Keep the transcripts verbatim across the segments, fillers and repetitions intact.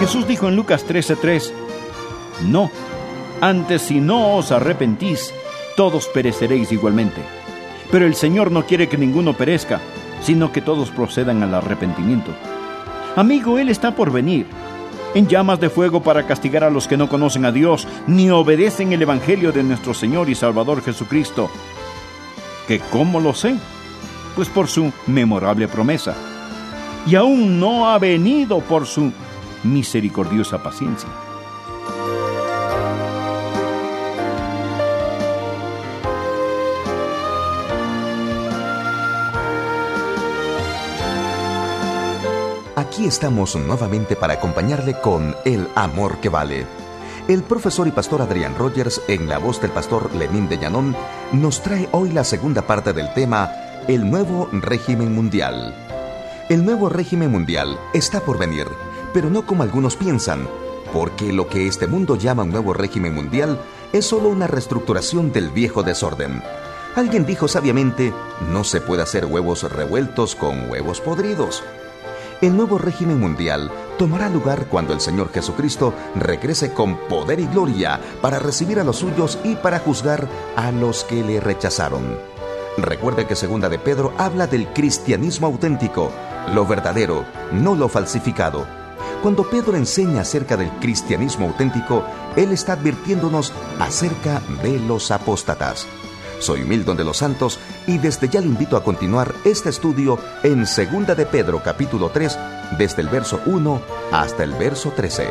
Jesús dijo en Lucas trece tres, no, antes si no os arrepentís, todos pereceréis igualmente. Pero el Señor no quiere que ninguno perezca, sino que todos procedan al arrepentimiento. Amigo, Él está por venir, en llamas de fuego para castigar a los que no conocen a Dios, ni obedecen el Evangelio de nuestro Señor y Salvador Jesucristo. ¿Que cómo lo sé? Pues por su memorable promesa. Y aún no ha venido por su misericordiosa paciencia. Aquí estamos nuevamente para acompañarle con El Amor que Vale. El profesor y pastor Adrián Rogers, en la voz del pastor Lenín de Llanón, nos trae hoy la segunda parte del tema El Nuevo Régimen Mundial. El nuevo régimen mundial está por venir, pero no como algunos piensan, porque lo que este mundo llama un nuevo régimen mundial es solo una reestructuración del viejo desorden. Alguien dijo sabiamente, no se puede hacer huevos revueltos con huevos podridos. El nuevo régimen mundial tomará lugar cuando el Señor Jesucristo regrese con poder y gloria para recibir a los suyos y para juzgar a los que le rechazaron. Recuerde que Segunda de Pedro habla del cristianismo auténtico, lo verdadero, no lo falsificado. Cuando Pedro enseña acerca del cristianismo auténtico, él está advirtiéndonos acerca de los apóstatas. Soy Milton de los Santos y desde ya le invito a continuar este estudio en Segunda de Pedro capítulo tres, desde el verso uno hasta el verso trece.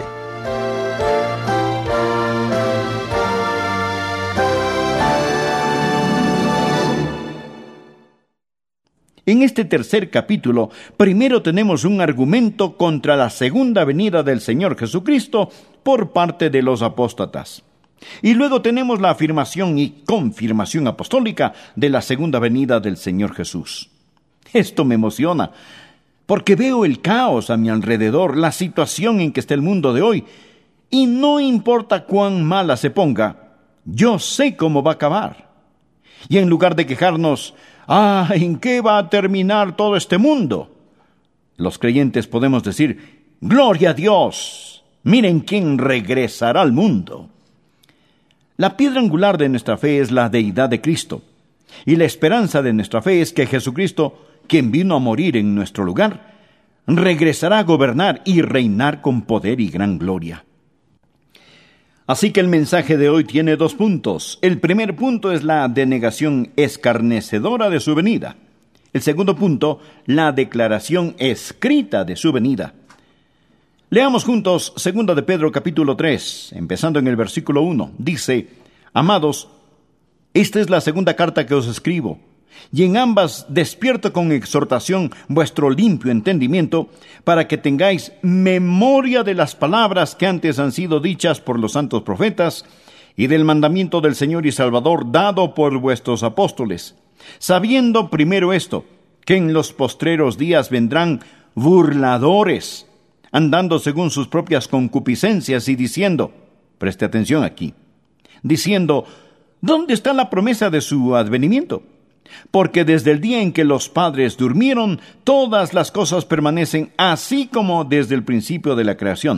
En este tercer capítulo, primero tenemos un argumento contra la segunda venida del Señor Jesucristo por parte de los apóstatas. Y luego tenemos la afirmación y confirmación apostólica de la segunda venida del Señor Jesús. Esto me emociona, porque veo el caos a mi alrededor, la situación en que está el mundo de hoy, y no importa cuán mala se ponga, yo sé cómo va a acabar. Y en lugar de quejarnos, ah, ¿en qué va a terminar todo este mundo?, los creyentes podemos decir, ¡gloria a Dios! Miren quién regresará al mundo. La piedra angular de nuestra fe es la deidad de Cristo, y la esperanza de nuestra fe es que Jesucristo, quien vino a morir en nuestro lugar, regresará a gobernar y reinar con poder y gran gloria. Así que el mensaje de hoy tiene dos puntos. El primer punto es la denegación escarnecedora de su venida. El segundo punto, la declaración escrita de su venida. Leamos juntos Segunda de Pedro capítulo tres, empezando en el versículo uno. Dice, amados, esta es la segunda carta que os escribo, y en ambas despierto con exhortación vuestro limpio entendimiento, para que tengáis memoria de las palabras que antes han sido dichas por los santos profetas, y del mandamiento del Señor y Salvador dado por vuestros apóstoles, sabiendo primero esto, que en los postreros días vendrán burladores, andando según sus propias concupiscencias y diciendo, preste atención aquí, diciendo, ¿dónde está la promesa de su advenimiento? Porque desde el día en que los padres durmieron, todas las cosas permanecen así como desde el principio de la creación.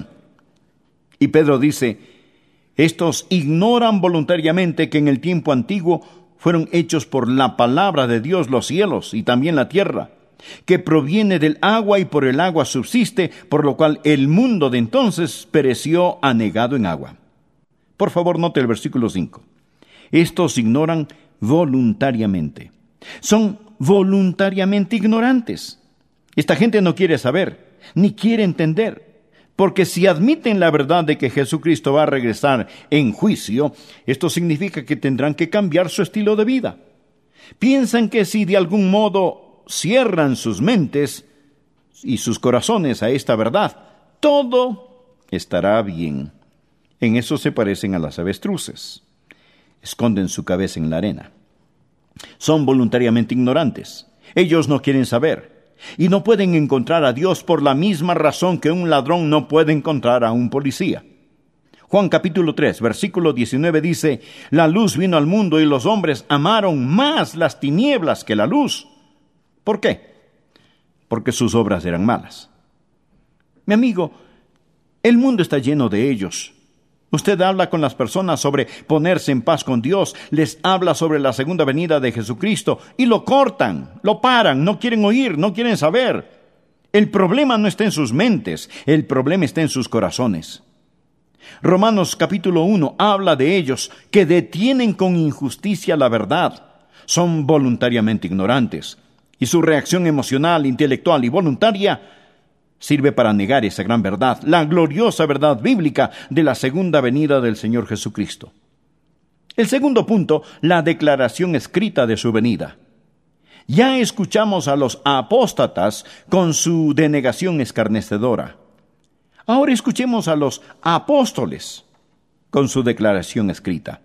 Y Pedro dice, estos ignoran voluntariamente que en el tiempo antiguo fueron hechos por la palabra de Dios los cielos y también la tierra, que proviene del agua y por el agua subsiste, por lo cual el mundo de entonces pereció anegado en agua. Por favor, note el versículo cinco. Estos ignoran voluntariamente. Son voluntariamente ignorantes. Esta gente no quiere saber, ni quiere entender, porque si admiten la verdad de que Jesucristo va a regresar en juicio, esto significa que tendrán que cambiar su estilo de vida. Piensan que si de algún modo cierran sus mentes y sus corazones a esta verdad, todo estará bien. En eso se parecen a las avestruces. Esconden su cabeza en la arena. Son voluntariamente ignorantes. Ellos no quieren saber y no pueden encontrar a Dios por la misma razón que un ladrón no puede encontrar a un policía. Juan capítulo tres, versículo diecinueve dice, la luz vino al mundo y los hombres amaron más las tinieblas que la luz. ¿Por qué? Porque sus obras eran malas. Mi amigo, El mundo está lleno de ellos. Usted habla con las personas sobre ponerse en paz con Dios, les habla sobre la segunda venida de Jesucristo y lo cortan, lo paran, no quieren oír, no quieren saber. El problema no está en sus mentes, el problema está en sus corazones. Romanos capítulo uno habla de ellos que detienen con injusticia la verdad, son voluntariamente ignorantes, y su reacción emocional, intelectual y voluntaria sirve para negar esa gran verdad, la gloriosa verdad bíblica de la segunda venida del Señor Jesucristo. El segundo punto, la declaración escrita de su venida. Ya escuchamos a los apóstatas con su denegación escarnecedora. Ahora escuchemos a los apóstoles con su declaración escrita.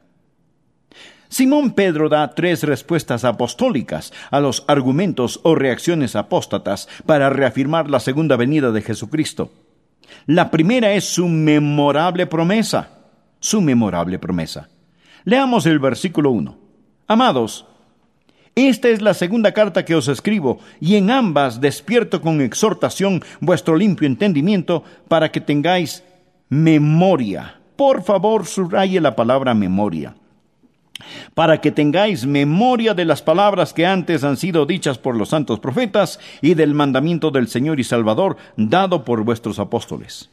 Simón Pedro da tres respuestas apostólicas a los argumentos o reacciones apóstatas para reafirmar la segunda venida de Jesucristo. La primera es su memorable promesa, su memorable promesa. Leamos el versículo uno. Amados, esta es la segunda carta que os escribo, y en ambas despierto con exhortación vuestro limpio entendimiento para que tengáis memoria. Por favor, subraye la palabra memoria. Para que tengáis memoria de las palabras que antes han sido dichas por los santos profetas y del mandamiento del Señor y Salvador dado por vuestros apóstoles.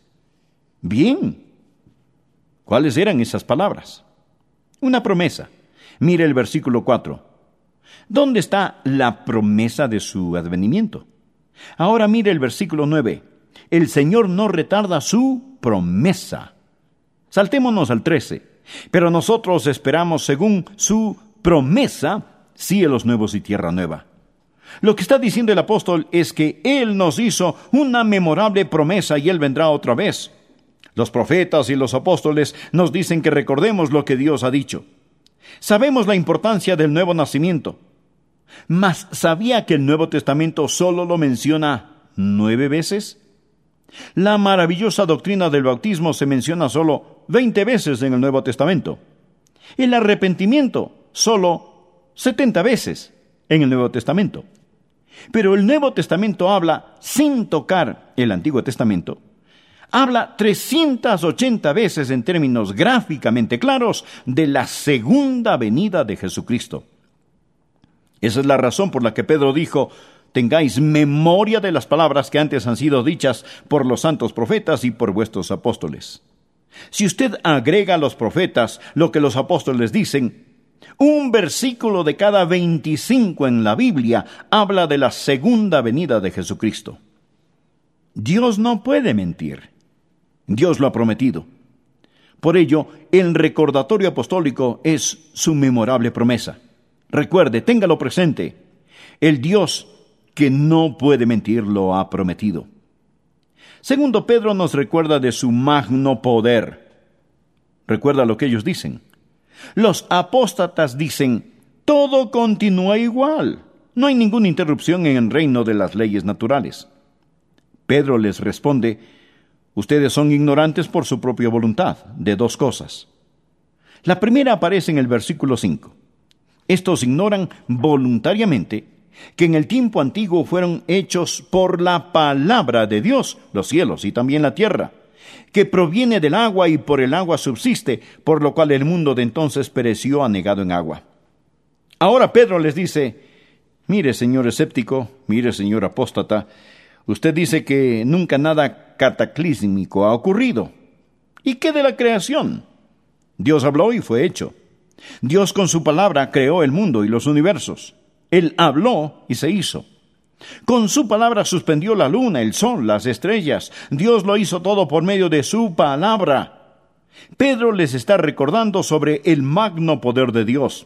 Bien, ¿cuáles eran esas palabras? Una promesa. Mire el versículo cuatro. ¿Dónde está la promesa de su advenimiento? Ahora mire el versículo nueve. El Señor no retarda su promesa. Saltémonos al trece. Pero nosotros esperamos, según su promesa, cielos nuevos y tierra nueva. Lo que está diciendo el apóstol es que Él nos hizo una memorable promesa y Él vendrá otra vez. Los profetas y los apóstoles nos dicen que recordemos lo que Dios ha dicho. Sabemos la importancia del nuevo nacimiento. Mas, ¿sabía que el Nuevo Testamento solo lo menciona nueve veces? La maravillosa doctrina del bautismo se menciona solo veinte veces en el Nuevo Testamento. El arrepentimiento solo setenta veces en el Nuevo Testamento. Pero el Nuevo Testamento habla, sin tocar el Antiguo Testamento, habla trescientas ochenta veces en términos gráficamente claros de la segunda venida de Jesucristo. Esa es la razón por la que Pedro dijo: tengáis memoria de las palabras que antes han sido dichas por los santos profetas y por vuestros apóstoles. Si usted agrega a los profetas lo que los apóstoles dicen, un versículo de cada veinticinco en la Biblia habla de la segunda venida de Jesucristo. Dios no puede mentir. Dios lo ha prometido. Por ello, el recordatorio apostólico es su memorable promesa. Recuerde, téngalo presente. El Dios que no puede mentir lo ha prometido. Segundo Pedro nos recuerda de su magno poder. Recuerda lo que ellos dicen. Los apóstatas dicen: todo continúa igual. No hay ninguna interrupción en el reino de las leyes naturales. Pedro les responde: ustedes son ignorantes por su propia voluntad de dos cosas. La primera aparece en el versículo cinco. Estos ignoran voluntariamente que en el tiempo antiguo fueron hechos por la palabra de Dios, los cielos y también la tierra, que proviene del agua y por el agua subsiste, por lo cual el mundo de entonces pereció anegado en agua. Ahora Pedro les dice: mire, señor escéptico, mire, señor apóstata, usted dice que nunca nada cataclísmico ha ocurrido. ¿Y qué de la creación? Dios habló y fue hecho. Dios con su palabra creó el mundo y los universos. Él habló y se hizo. Con su palabra suspendió la luna, el sol, las estrellas. Dios lo hizo todo por medio de su palabra. Pedro les está recordando sobre el magno poder de Dios.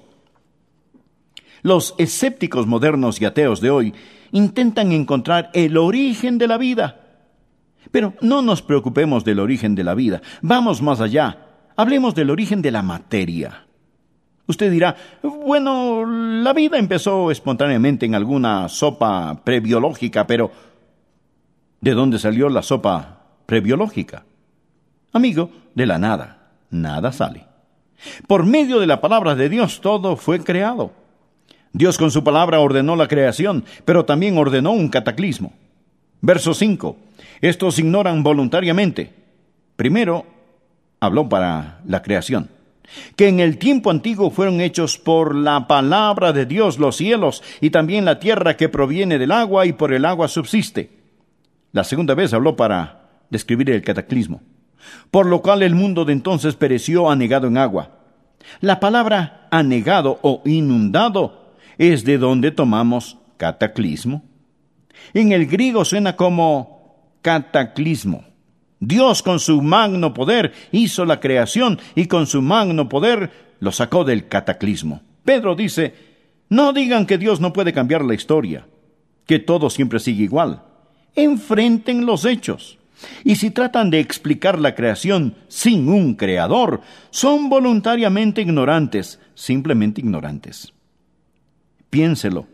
Los escépticos modernos y ateos de hoy intentan encontrar el origen de la vida. Pero no nos preocupemos del origen de la vida. Vamos más allá. Hablemos del origen de la materia. Usted dirá: bueno, la vida empezó espontáneamente en alguna sopa prebiológica, pero ¿de dónde salió la sopa prebiológica? Amigo, de la nada, nada sale. Por medio de la palabra de Dios todo fue creado. Dios con su palabra ordenó la creación, pero también ordenó un cataclismo. Verso cinco. Estos ignoran voluntariamente. Primero, habló para la creación, que en el tiempo antiguo fueron hechos por la palabra de Dios los cielos y también la tierra que proviene del agua y por el agua subsiste. La segunda vez habló para describir el cataclismo, por lo cual el mundo de entonces pereció anegado en agua. La palabra anegado o inundado es de donde tomamos cataclismo. En el griego suena como cataclismo. Dios con su magno poder hizo la creación y con su magno poder lo sacó del cataclismo. Pedro dice, no digan que Dios no puede cambiar la historia, que todo siempre sigue igual. Enfrenten los hechos. Y si tratan de explicar la creación sin un creador, son voluntariamente ignorantes, simplemente ignorantes. Piénselo.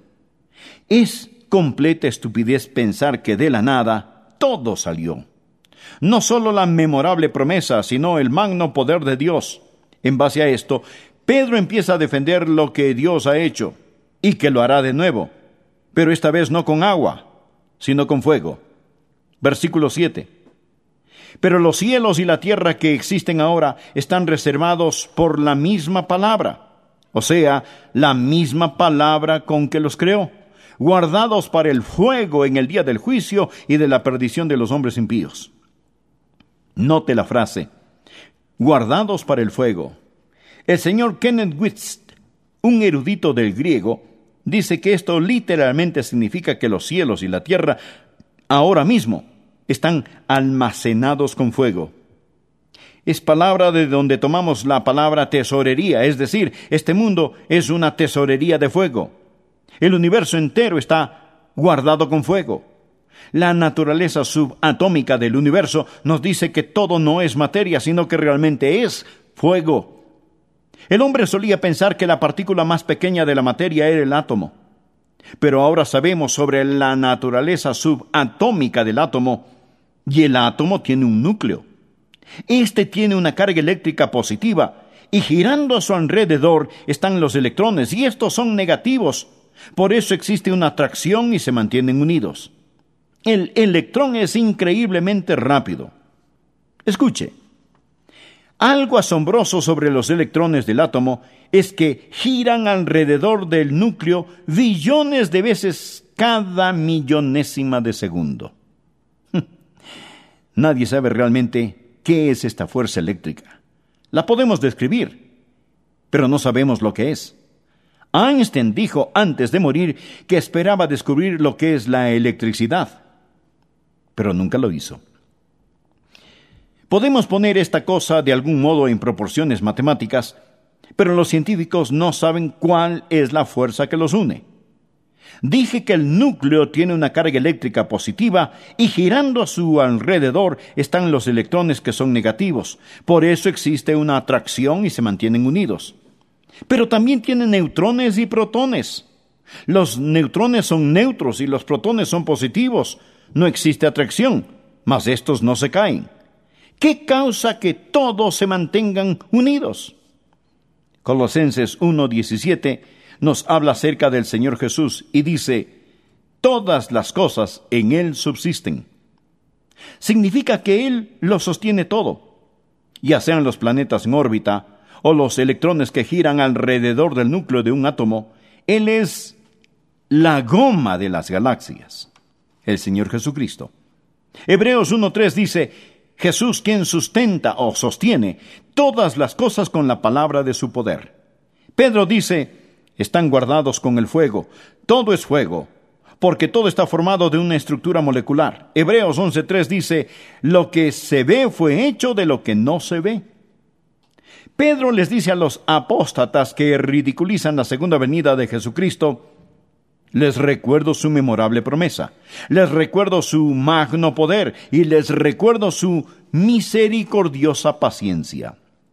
Es completa estupidez pensar que de la nada todo salió. No solo la memorable promesa, sino el magno poder de Dios. En base a esto, Pedro empieza a defender lo que Dios ha hecho y que lo hará de nuevo, pero esta vez no con agua, sino con fuego. Versículo siete. Pero los cielos y la tierra que existen ahora están reservados por la misma palabra, o sea, la misma palabra con que los creó, guardados para el fuego en el día del juicio y de la perdición de los hombres impíos. Note la frase, guardados para el fuego. El señor Kenneth Wuest, un erudito del griego, dice que esto literalmente significa que los cielos y la tierra ahora mismo están almacenados con fuego. Es palabra de donde tomamos la palabra tesorería, es decir, este mundo es una tesorería de fuego. El universo entero está guardado con fuego. La naturaleza subatómica del universo nos dice que todo no es materia, sino que realmente es fuego. El hombre solía pensar que la partícula más pequeña de la materia era el átomo. Pero ahora sabemos sobre la naturaleza subatómica del átomo, y el átomo tiene un núcleo. Este tiene una carga eléctrica positiva, y girando a su alrededor están los electrones, y estos son negativos. Por eso existe una atracción y se mantienen unidos. El electrón es increíblemente rápido. Escuche, algo asombroso sobre los electrones del átomo es que giran alrededor del núcleo billones de veces cada millonésima de segundo. Nadie sabe realmente qué es esta fuerza eléctrica. La podemos describir, pero no sabemos lo que es. Einstein dijo antes de morir que esperaba descubrir lo que es la electricidad, pero nunca lo hizo. Podemos poner esta cosa de algún modo en proporciones matemáticas, pero los científicos no saben cuál es la fuerza que los une. Dije que el núcleo tiene una carga eléctrica positiva y girando a su alrededor están los electrones que son negativos. Por eso existe una atracción y se mantienen unidos. Pero también tiene neutrones y protones. Los neutrones son neutros y los protones son positivos. No existe atracción, mas estos no se caen. ¿Qué causa que todos se mantengan unidos? Colosenses uno diecisiete nos habla acerca del Señor Jesús y dice, todas las cosas en Él subsisten. Significa que Él lo sostiene todo, ya sean los planetas en órbita o los electrones que giran alrededor del núcleo de un átomo. Él es la goma de las galaxias, el Señor Jesucristo. Hebreos uno tres dice, Jesús quien sustenta o sostiene todas las cosas con la palabra de su poder. Pedro dice, están guardados con el fuego. Todo es fuego, porque todo está formado de una estructura molecular. Hebreos once tres dice, lo que se ve fue hecho de lo que no se ve. Pedro les dice a los apóstatas que ridiculizan la segunda venida de Jesucristo, les recuerdo su memorable promesa, les recuerdo su magno poder y les recuerdo su misericordiosa paciencia.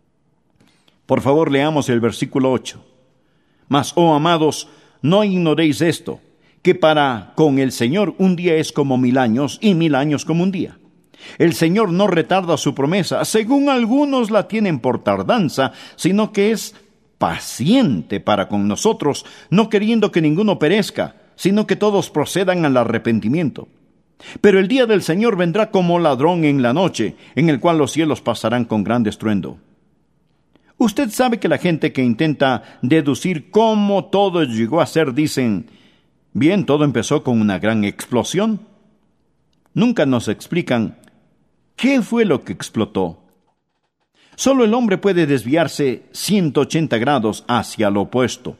Por favor, leamos el versículo ocho. Mas, oh amados, no ignoréis esto, que para con el Señor un día es como mil años y mil años como un día. El Señor no retarda su promesa, según algunos la tienen por tardanza, sino que es paciente para con nosotros, no queriendo que ninguno perezca, sino que todos procedan al arrepentimiento. Pero el día del Señor vendrá como ladrón en la noche, en el cual los cielos pasarán con gran estruendo. Usted sabe que la gente que intenta deducir cómo todo llegó a ser dicen, bien, todo empezó con una gran explosión. Nunca nos explican qué fue lo que explotó. Solo el hombre puede desviarse ciento ochenta grados hacia lo opuesto.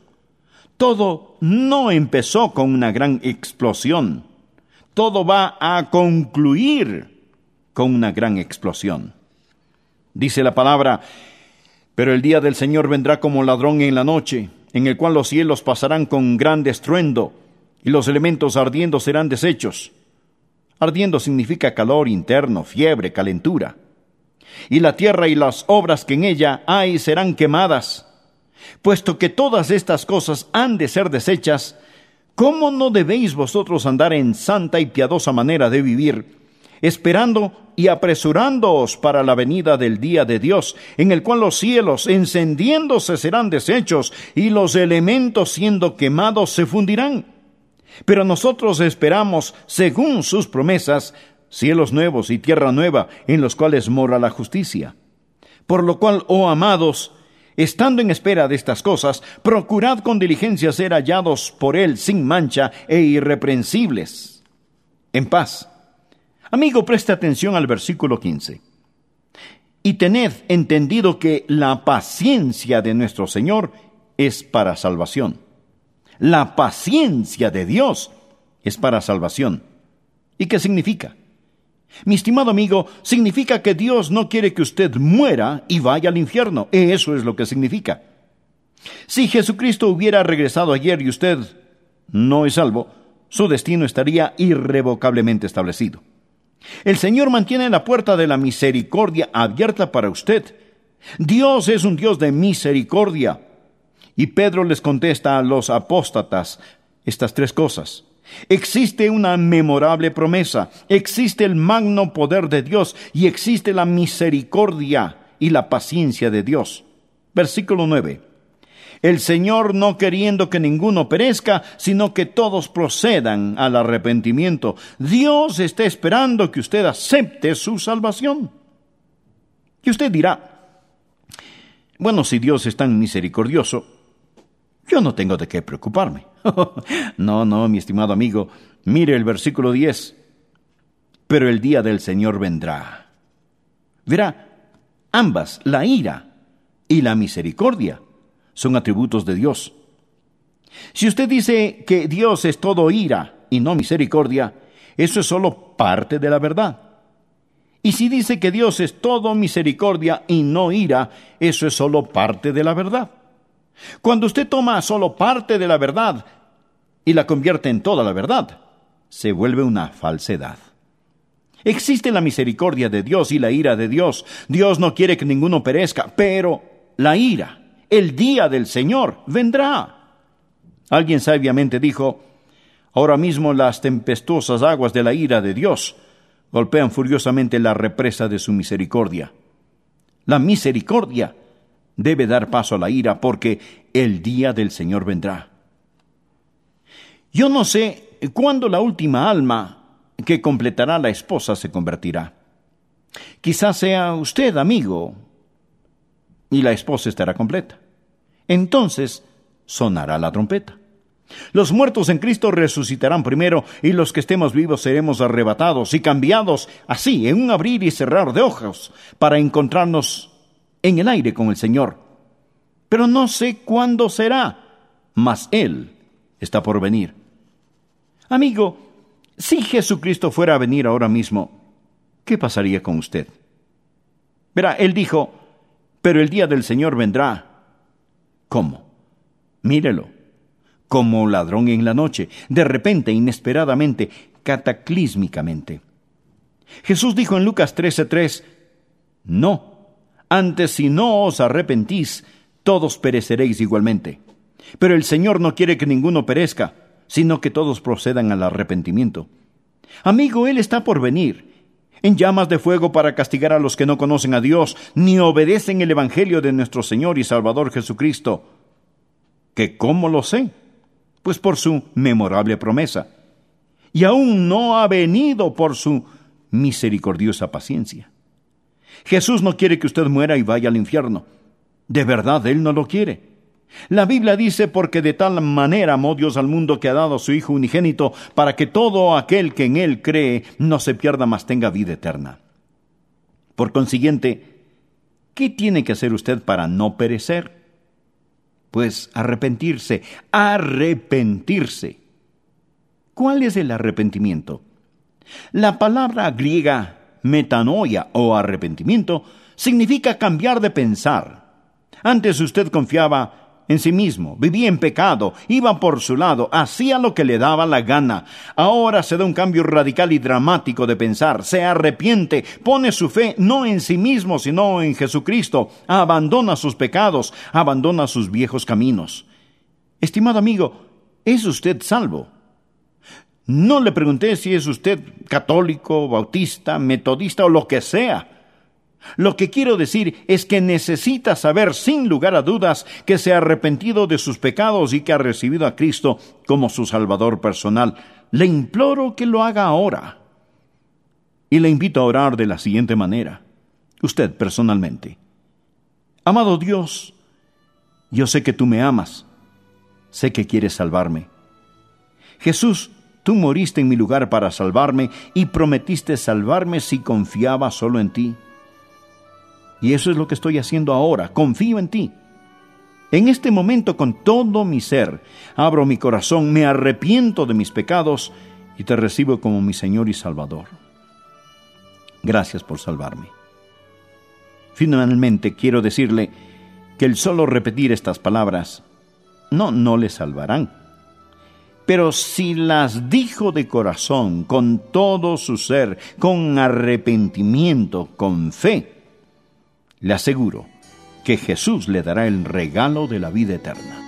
Todo no empezó con una gran explosión. Todo va a concluir con una gran explosión. Dice la palabra, pero el día del Señor vendrá como ladrón en la noche, en el cual los cielos pasarán con gran estruendo, y los elementos ardiendo serán deshechos. Ardiendo significa calor interno, fiebre, calentura. Y la tierra y las obras que en ella hay serán quemadas. Puesto que todas estas cosas han de ser deshechas, ¿cómo no debéis vosotros andar en santa y piadosa manera de vivir, esperando y apresurándoos para la venida del día de Dios, en el cual los cielos encendiéndose serán deshechos, y los elementos siendo quemados se fundirán? Pero nosotros esperamos, según sus promesas, cielos nuevos y tierra nueva, en los cuales mora la justicia. Por lo cual, oh amados, estando en espera de estas cosas, procurad con diligencia ser hallados por Él sin mancha e irreprensibles, en paz. Amigo, preste atención al versículo quince. Y tened entendido que la paciencia de nuestro Señor es para salvación. La paciencia de Dios es para salvación. ¿Y qué significa? Mi estimado amigo, significa que Dios no quiere que usted muera y vaya al infierno. Eso es lo que significa. Si Jesucristo hubiera regresado ayer y usted no es salvo, su destino estaría irrevocablemente establecido. El Señor mantiene la puerta de la misericordia abierta para usted. Dios es un Dios de misericordia. Y Pedro les contesta a los apóstatas estas tres cosas. Existe una memorable promesa, existe el magno poder de Dios y existe la misericordia y la paciencia de Dios. Versículo nueve. El Señor no queriendo que ninguno perezca, sino que todos procedan al arrepentimiento. Dios está esperando que usted acepte su salvación. Y usted dirá, bueno, si Dios es tan misericordioso, yo no tengo de qué preocuparme. No, no, mi estimado amigo, mire el versículo diez. Pero el día del Señor vendrá. Verá, ambas, la ira y la misericordia, son atributos de Dios. Si usted dice que Dios es todo ira y no misericordia, eso es solo parte de la verdad. Y si dice que Dios es todo misericordia y no ira, eso es solo parte de la verdad. Cuando usted toma solo parte de la verdad y la convierte en toda la verdad, se vuelve una falsedad. Existe la misericordia de Dios y la ira de Dios. Dios no quiere que ninguno perezca, pero la ira, el día del Señor, vendrá. Alguien sabiamente dijo, ahora mismo las tempestuosas aguas de la ira de Dios golpean furiosamente la represa de su misericordia. La misericordia debe dar paso a la ira, porque el día del Señor vendrá. Yo no sé cuándo la última alma que completará la esposa se convertirá. Quizás sea usted, amigo, y la esposa estará completa. Entonces sonará la trompeta. Los muertos en Cristo resucitarán primero, y los que estemos vivos seremos arrebatados y cambiados así, en un abrir y cerrar de ojos, para encontrarnos en el aire con el Señor. Pero no sé cuándo será, mas Él está por venir. Amigo, si Jesucristo fuera a venir ahora mismo, ¿qué pasaría con usted? Verá, Él dijo, pero el día del Señor vendrá. ¿Cómo? Mírelo, como ladrón en la noche, de repente, inesperadamente, cataclísmicamente. Jesús dijo en Lucas trece tres, no, antes si no os arrepentís, todos pereceréis igualmente. Pero el Señor no quiere que ninguno perezca, sino que todos procedan al arrepentimiento. Amigo, Él está por venir, en llamas de fuego para castigar a los que no conocen a Dios, ni obedecen el Evangelio de nuestro Señor y Salvador Jesucristo. ¿Que cómo lo sé? Pues por su memorable promesa. y aún no ha venido por su misericordiosa paciencia. Jesús no quiere que usted muera y vaya al infierno. De verdad, Él no lo quiere. La Biblia dice: porque de tal manera amó Dios al mundo que ha dado a su Hijo unigénito, para que todo aquel que en Él cree no se pierda, mas tenga vida eterna. Por consiguiente, ¿qué tiene que hacer usted para no perecer? Pues arrepentirse, arrepentirse. ¿Cuál es el arrepentimiento? La palabra griega metanoia o arrepentimiento significa cambiar de pensar. Antes usted confiaba en sí mismo, vivía en pecado, iba por su lado, hacía lo que le daba la gana. Ahora se da un cambio radical y dramático de pensar, se arrepiente, pone su fe no en sí mismo, sino en Jesucristo, abandona sus pecados, abandona sus viejos caminos. Estimado amigo, ¿es usted salvo? No le pregunté si es usted católico, bautista, metodista o lo que sea. Lo que quiero decir es que necesita saber sin lugar a dudas que se ha arrepentido de sus pecados y que ha recibido a Cristo como su Salvador personal. Le imploro que lo haga ahora. Y le invito a orar de la siguiente manera. Usted personalmente. Amado Dios, yo sé que tú me amas. Sé que quieres salvarme. Jesús, tú moriste en mi lugar para salvarme y prometiste salvarme si confiaba solo en ti. Y eso es lo que estoy haciendo ahora. Confío en ti. En este momento, con todo mi ser, abro mi corazón, me arrepiento de mis pecados y te recibo como mi Señor y Salvador. Gracias por salvarme. Finalmente, quiero decirle que el solo repetir estas palabras no, no le salvarán. Pero si las dijo de corazón, con todo su ser, con arrepentimiento, con fe, le aseguro que Jesús le dará el regalo de la vida eterna.